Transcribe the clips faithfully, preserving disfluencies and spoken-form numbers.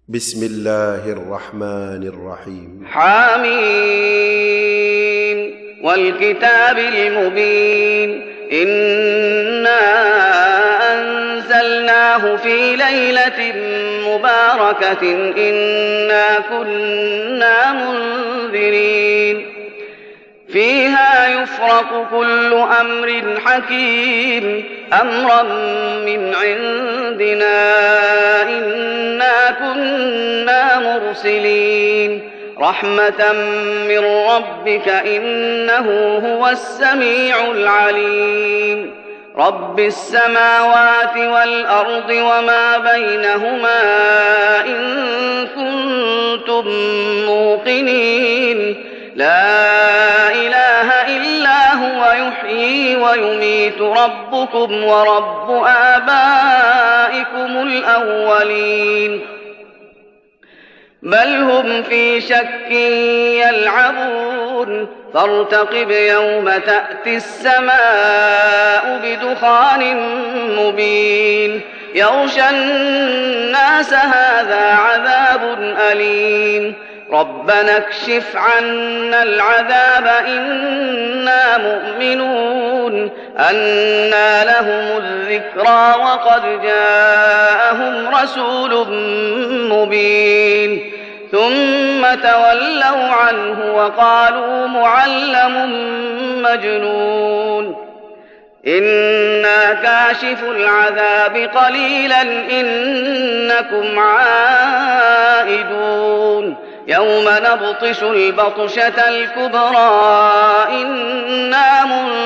بسم الله الرحمن الرحيم. حميم والكتاب المبين إنا أنزلناه في ليلة مباركة إنا كنا منذرين فيها يفرق كل أمر حكيم أمرا من عندنا إنا كنا مرسلين رحمة من ربك إنه هو السميع العليم رب السماوات والأرض وما بينهما إن كنتم موقنين لا إله إلا هو يحيي ويميت ربكم ورب آبائكم الأولين بل هم في شك يلعبون فارتقب يوم تأتي السماء بدخان مبين يغشى الناس هذا عذاب أليم ربنا اكشف عنا العذاب إنا مؤمنون أنى لهم الذكرى وقد جاءهم رسول مبين ثم تولوا عنه وقالوا معلم مجنون إنا كاشف العذاب قليلا إنكم عائدون يوم نبطش البطشة الكبرى إنا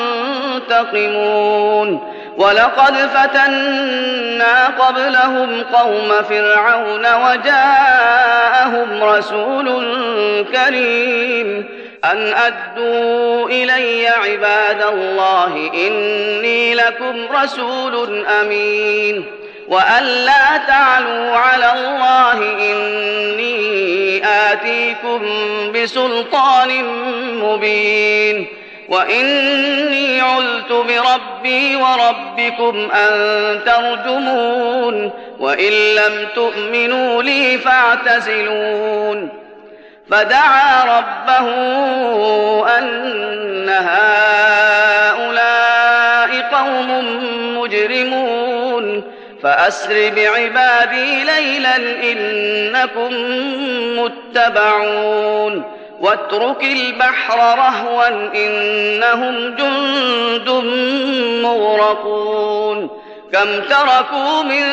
منتقمون ولقد فتنا قبلهم قوم فرعون وجاءهم رسول كريم أن أدوا إلي عباد الله إني لكم رسول أمين وأن لا تعلوا على الله إني آتيكم بسلطان مبين وإني عذت بربي وربكم أن ترجمون وإن لم تؤمنوا لي فاعتزلون فدعا ربه أن هؤلاء قوم مجرمون فأسر بعبادي ليلا إنكم متبعون واترك البحر رهوا إنهم جند مغرقون كم تركوا من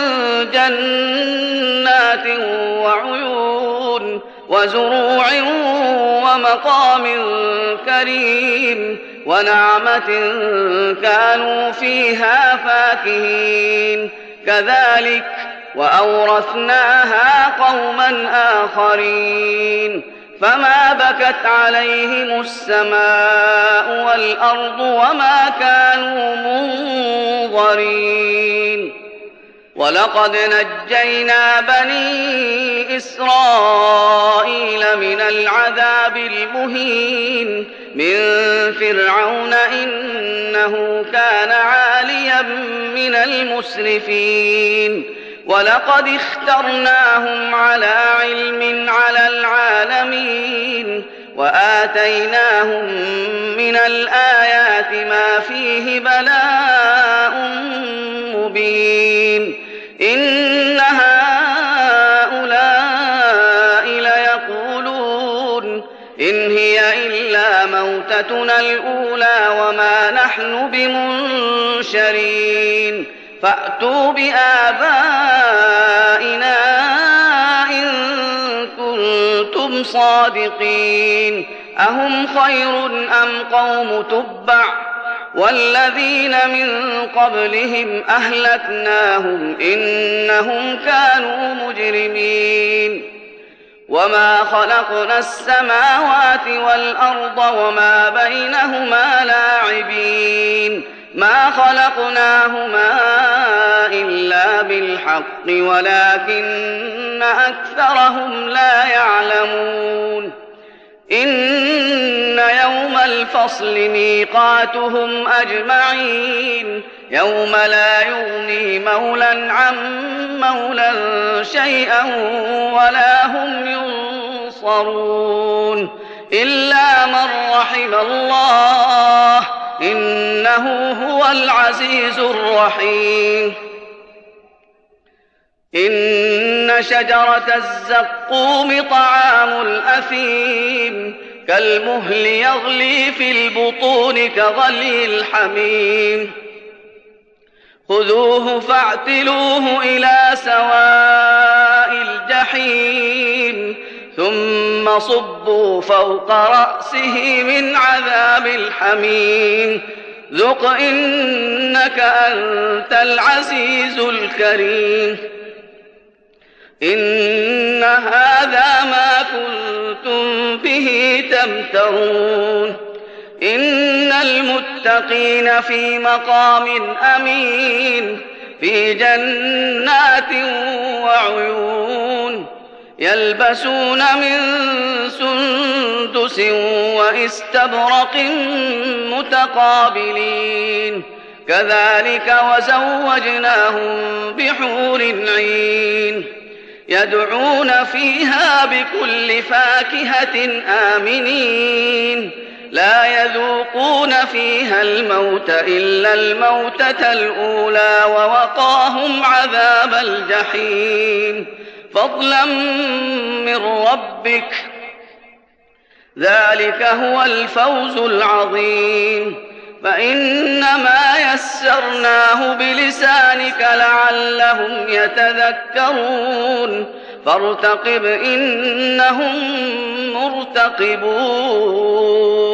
جنات وعيون وزروع ومقام كريم ونعمة كانوا فيها فاكهين كذلك وأورثناها قوما آخرين فما بكت عليهم السماء والأرض وما كانوا منظرين ولقد نجينا بني إسرائيل من العذاب المهين من فرعون إنه كان عاليا من المسرفين ولقد اخترناهم على علم على العالمين وآتيناهم من الآيات ما فيه بلاء مبين إن هؤلاء ليقولون إن هي إلا موتتنا الأولى وما نحن بمنشرين فأتوا بآبائنا إن كنتم صادقين أهم خير أم قوم تبع والذين من قبلهم أهلكناهم إنهم كانوا مجرمين وما خلقنا السماوات والأرض وما بينهما لاعبين ما خلقناهما إلا بالحق ولكن أكثرهم لا يعلمون إن يوم الفصل ميقاتهم أجمعين يوم لا يغني مولى عن مولى شيئا ولا هم ينصرون إلا من رحم الله إنه هو العزيز الرحيم. إن شجرة الزقوم طعام الأثيم كالمهل يغلي في البطون كغلي الحميم خذوه فاعتلوه إلى سواء الجحيم ثم صبوا فوق رأسه من عذاب الحميم ذق إنك أنت العزيز الكريم. إن هذا ما كنتم به تمترون إن المتقين في مقام أمين في جنات وعيون يلبسون من سندس واستبرق متقابلين كذلك وزوجناهم بحور عين يدعون فيها بكل فاكهة آمنين لا يذوقون فيها الموت إلا الموتة الأولى ووقاهم عذاب الجحيم فضلا من ربك ذلك هو الفوز العظيم. فإنما يسرناه بلسانك لعلهم يتذكرون فارتقب إنهم مرتقبون.